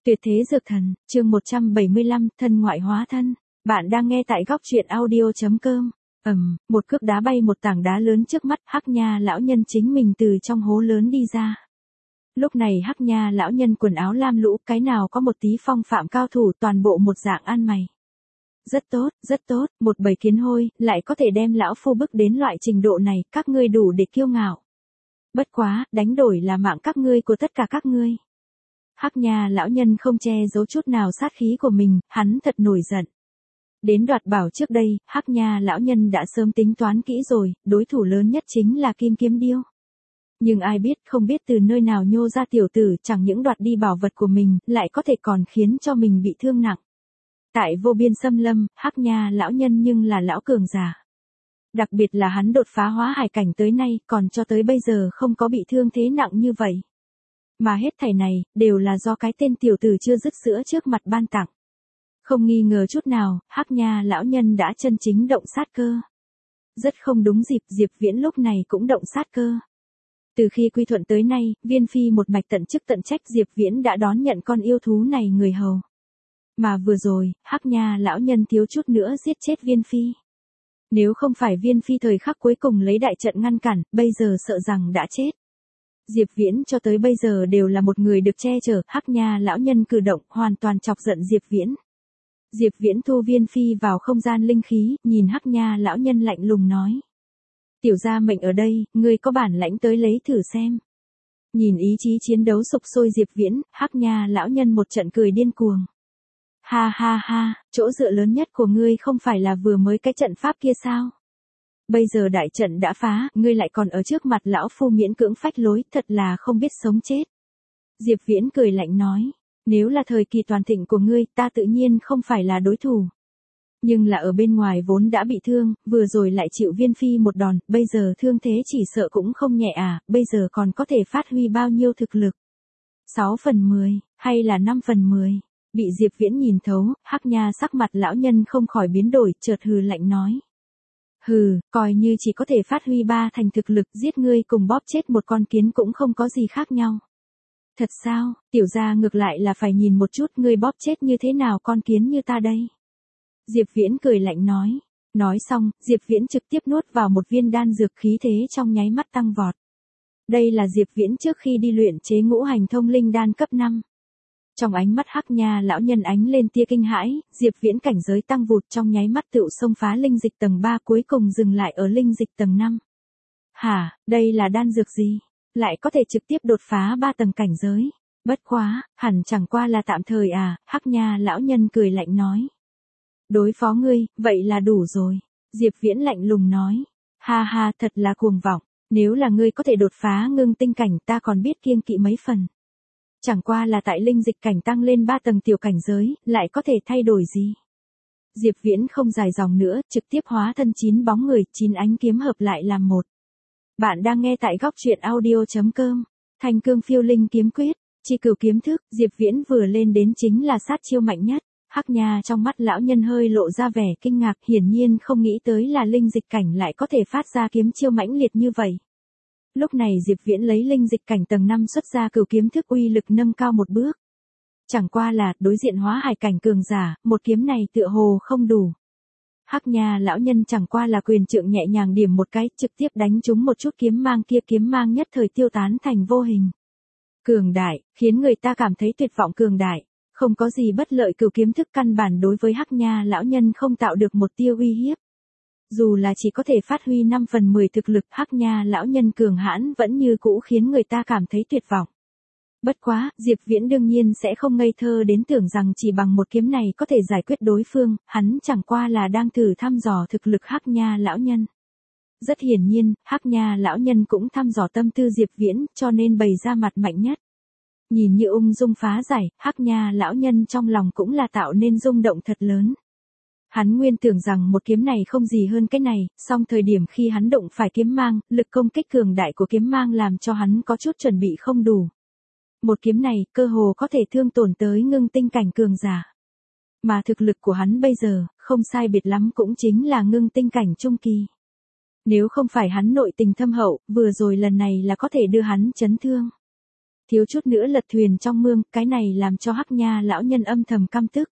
Tuyệt thế dược thần, chương 175, thân ngoại hóa thân. Bạn đang nghe tại góc truyện audio.com. Một cước đá bay một tảng đá lớn trước mắt, Hắc Nha lão nhân chính mình từ trong hố lớn đi ra. Lúc này Hắc Nha lão nhân quần áo lam lũ, cái nào có một tí phong phạm cao thủ, toàn bộ một dạng ăn mày. Rất tốt, một bầy kiến hôi, lại có thể đem lão phu bức đến loại trình độ này, các ngươi đủ để kiêu ngạo. Bất quá, đánh đổi là mạng các ngươi của tất cả các ngươi. Hắc Nha lão nhân không che giấu chút nào sát khí của mình, hắn thật nổi giận. Đến đoạt bảo trước đây, Hắc Nha lão nhân đã sớm tính toán kỹ rồi, đối thủ lớn nhất chính là Kim Kiếm Điêu. Nhưng ai biết, không biết từ nơi nào nhô ra tiểu tử, chẳng những đoạt đi bảo vật của mình, lại có thể còn khiến cho mình bị thương nặng. Tại vô biên xâm lâm, Hắc Nha lão nhân nhưng là lão cường giả. Đặc biệt là hắn đột phá hóa hải cảnh tới nay, còn cho tới bây giờ không có bị thương thế nặng như vậy. Mà hết thảy này, đều là do cái tên tiểu tử chưa dứt sữa trước mặt ban tặng. Không nghi ngờ chút nào, Hắc Nha lão nhân đã chân chính động sát cơ. Rất không đúng dịp, Diệp Viễn lúc này cũng động sát cơ. Từ khi quy thuận tới nay, Viên Phi một mạch tận chức tận trách, Diệp Viễn đã đón nhận con yêu thú này người hầu. Mà vừa rồi, Hắc Nha lão nhân thiếu chút nữa giết chết Viên Phi. Nếu không phải Viên Phi thời khắc cuối cùng lấy đại trận ngăn cản, bây giờ sợ rằng đã chết. Diệp Viễn cho tới bây giờ đều là một người được che chở, Hắc Nha lão nhân cử động hoàn toàn chọc giận Diệp Viễn. Diệp Viễn thu Viên Phi vào không gian linh khí, nhìn Hắc Nha lão nhân lạnh lùng nói. Tiểu gia mệnh ở đây, ngươi có bản lãnh tới lấy thử xem. Nhìn ý chí chiến đấu sục sôi Diệp Viễn, Hắc Nha lão nhân một trận cười điên cuồng. Ha, chỗ dựa lớn nhất của ngươi không phải là vừa mới cái trận pháp kia sao? Bây giờ đại trận đã phá, ngươi lại còn ở trước mặt lão phu miễn cưỡng phách lối, thật là không biết sống chết. Diệp Viễn cười lạnh nói, nếu là thời kỳ toàn thịnh của ngươi, ta tự nhiên không phải là đối thủ. Nhưng là ở bên ngoài vốn đã bị thương, vừa rồi lại chịu Viên Phi một đòn, bây giờ thương thế chỉ sợ cũng không nhẹ à, bây giờ còn có thể phát huy bao nhiêu thực lực? 6/10, hay là 5/10? Bị Diệp Viễn nhìn thấu, Hắc Nha sắc mặt lão nhân không khỏi biến đổi, chợt hừ lạnh nói. Hừ, coi như chỉ có thể phát huy 3 thành thực lực, giết ngươi cùng bóp chết một con kiến cũng không có gì khác nhau. Thật sao, tiểu gia ngược lại là phải nhìn một chút ngươi bóp chết như thế nào con kiến như ta đây. Diệp Viễn cười lạnh nói. Nói xong, Diệp Viễn trực tiếp nuốt vào một viên đan dược, khí thế trong nháy mắt tăng vọt. Đây là Diệp Viễn trước khi đi luyện chế ngũ hành thông linh đan cấp 5. Trong ánh mắt Hắc Nha lão nhân ánh lên tia kinh hãi, Diệp Viễn cảnh giới tăng vụt trong nháy mắt tựu xông phá linh dịch tầng 3, cuối cùng dừng lại ở linh dịch tầng 5. Hả, đây là đan dược gì? Lại có thể trực tiếp đột phá 3 tầng cảnh giới. Bất quá, hẳn chẳng qua là tạm thời à, Hắc Nha lão nhân cười lạnh nói. Đối phó ngươi, vậy là đủ rồi. Diệp Viễn lạnh lùng nói. Ha, thật là cuồng vọng, nếu là ngươi có thể đột phá ngưng tinh cảnh, ta còn biết kiêng kỵ mấy phần. Chẳng qua là tại linh dịch cảnh tăng lên 3 tầng tiểu cảnh giới, lại có thể thay đổi gì? Diệp Viễn không dài dòng nữa, trực tiếp hóa thân 9 bóng người, 9 ánh kiếm hợp lại làm một. Bạn đang nghe tại góc truyện audio.com. Thanh Cương Phiêu Linh kiếm quyết, chi cửu kiếm thức, Diệp Viễn vừa lên đến chính là sát chiêu mạnh nhất. Hắc Nha trong mắt lão nhân hơi lộ ra vẻ kinh ngạc, hiển nhiên không nghĩ tới là linh dịch cảnh lại có thể phát ra kiếm chiêu mãnh liệt như vậy. Lúc này Diệp Viễn lấy linh dịch cảnh tầng 5 xuất ra cửu kiếm thức, uy lực nâng cao một bước. Chẳng qua là, đối diện hóa hải cảnh cường giả, một kiếm này tựa hồ không đủ. Hắc Nha lão nhân chẳng qua là quyền trượng nhẹ nhàng điểm một cái, trực tiếp đánh trúng một chút kiếm mang kia, kiếm mang nhất thời tiêu tán thành vô hình. Cường đại, khiến người ta cảm thấy tuyệt vọng, cường đại. Không có gì bất lợi, cửu kiếm thức căn bản đối với Hắc Nha lão nhân không tạo được một tia uy hiếp. Dù là chỉ có thể phát huy 5/10 thực lực, Hắc Nha lão nhân cường hãn vẫn như cũ khiến người ta cảm thấy tuyệt vọng. Bất quá, Diệp Viễn đương nhiên sẽ không ngây thơ đến tưởng rằng chỉ bằng một kiếm này có thể giải quyết đối phương, hắn chẳng qua là đang thử thăm dò thực lực Hắc Nha lão nhân. Rất hiển nhiên, Hắc Nha lão nhân cũng thăm dò tâm tư Diệp Viễn, cho nên bày ra mặt mạnh nhất. Nhìn như ung dung phá giải, Hắc Nha lão nhân trong lòng cũng là tạo nên rung động thật lớn. Hắn nguyên tưởng rằng một kiếm này không gì hơn cái này, song thời điểm khi hắn đụng phải kiếm mang, lực công kích cường đại của kiếm mang làm cho hắn có chút chuẩn bị không đủ. Một kiếm này, cơ hồ có thể thương tổn tới ngưng tinh cảnh cường giả. Mà thực lực của hắn bây giờ, không sai biệt lắm cũng chính là ngưng tinh cảnh trung kỳ. Nếu không phải hắn nội tình thâm hậu, vừa rồi lần này là có thể đưa hắn chấn thương. thiếu chút nữa lật thuyền trong mương, cái này làm cho Hắc Nha lão nhân âm thầm căm tức.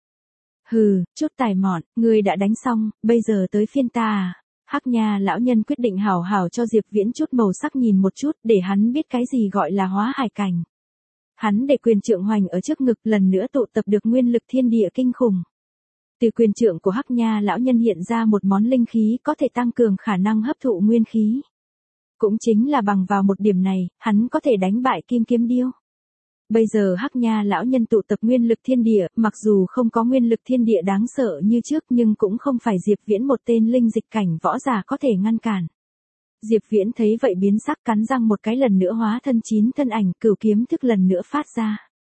Hừ, chút tài mọn, ngươi đã đánh xong, bây giờ tới phiên ta à? Hắc Nha lão nhân quyết định hảo hảo cho Diệp Viễn chút màu sắc nhìn một chút, để hắn biết cái gì gọi là hóa hải cảnh. Hắn để quyền trượng hoành ở trước ngực, lần nữa tụ tập được nguyên lực thiên địa kinh khủng. Từ quyền trượng của Hắc Nha lão nhân hiện ra một món linh khí có thể tăng cường khả năng hấp thụ nguyên khí. Cũng chính là bằng vào một điểm này, hắn có thể đánh bại Kim Kiếm Điêu. Bây giờ Hắc Nha lão nhân tụ tập nguyên lực thiên địa, mặc dù không có nguyên lực thiên địa đáng sợ như trước nhưng cũng không phải Diệp Viễn một tên linh dịch cảnh võ giả có thể ngăn cản. Diệp Viễn thấy vậy biến sắc, cắn răng một cái, lần nữa hóa thân 9 thân ảnh, cửu kiếm thức lần nữa phát ra.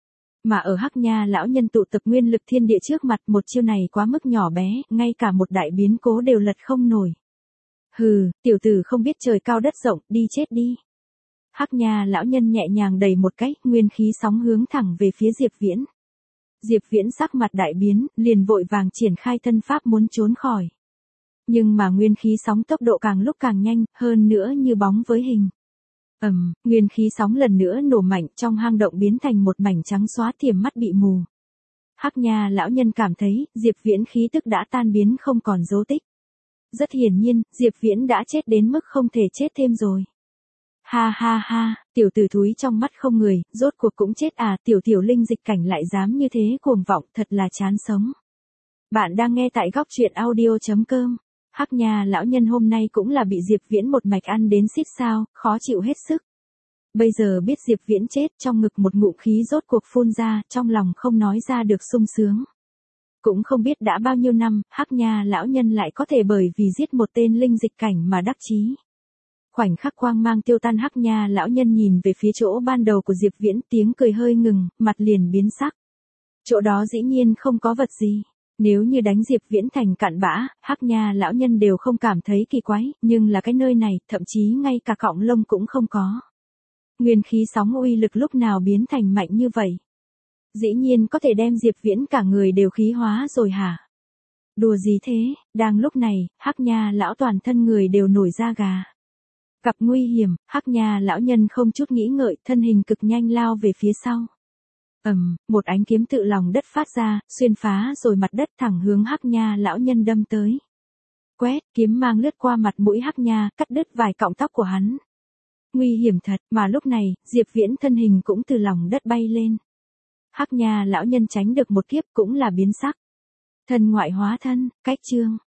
Mà ở Hắc Nha lão nhân tụ tập nguyên lực thiên địa trước mặt, một chiêu này quá mức nhỏ bé, ngay cả một đại biến cố đều lật không nổi. Hừ, tiểu tử không biết trời cao đất rộng, đi chết đi. Hắc Nha lão nhân nhẹ nhàng đẩy một cái, nguyên khí sóng hướng thẳng về phía Diệp Viễn. Diệp Viễn sắc mặt đại biến, liền vội vàng triển khai thân pháp muốn trốn khỏi. Nhưng mà nguyên khí sóng tốc độ càng lúc càng nhanh, hơn nữa như bóng với hình. Nguyên khí sóng lần nữa nổ mạnh, trong hang động biến thành một mảnh trắng xóa, tiềm mắt bị mù. Hắc Nha lão nhân cảm thấy, Diệp Viễn khí tức đã tan biến không còn dấu tích. Rất hiển nhiên, Diệp Viễn đã chết đến mức không thể chết thêm rồi. Ha ha ha, tiểu tử thúi trong mắt không người, rốt cuộc cũng chết à, tiểu linh dịch cảnh lại dám như thế cuồng vọng, thật là chán sống. Bạn đang nghe tại góc truyện audio.com. Hắc Nha lão nhân hôm nay cũng là bị Diệp Viễn một mạch ăn đến xít sao, khó chịu hết sức. Bây giờ biết Diệp Viễn chết, trong ngực một ngụm khí rốt cuộc phun ra, trong lòng không nói ra được sung sướng. Cũng không biết đã bao nhiêu năm, Hắc Nha lão nhân lại có thể bởi vì giết một tên linh dịch cảnh mà đắc chí. Khoảnh khắc quang mang tiêu tan, Hắc Nha lão nhân nhìn về phía chỗ ban đầu của Diệp Viễn, tiếng cười hơi ngừng, mặt liền biến sắc. Chỗ đó dĩ nhiên không có vật gì. Nếu như đánh Diệp Viễn thành cặn bã, Hắc Nha lão nhân đều không cảm thấy kỳ quái, nhưng là cái nơi này, thậm chí ngay cả cọng lông cũng không có. Nguyên khí sóng uy lực lúc nào biến thành mạnh như vậy? Dĩ nhiên có thể đem Diệp Viễn cả người đều khí hóa rồi hả? Đùa gì thế? Đang lúc này, Hắc Nha lão toàn thân người đều nổi da gà. Gặp nguy hiểm, Hắc Nha lão nhân không chút nghĩ ngợi, thân hình cực nhanh lao về phía sau. Một ánh kiếm tự lòng đất phát ra, xuyên phá rồi mặt đất thẳng hướng Hắc Nha lão nhân đâm tới. Quét, kiếm mang lướt qua mặt mũi Hắc Nha, cắt đứt vài cọng tóc của hắn. Nguy hiểm thật, mà lúc này, Diệp Viễn thân hình cũng từ lòng đất bay lên. Hắc Nha lão nhân tránh được một kiếp cũng là biến sắc. Thân ngoại hóa thân, cách chương.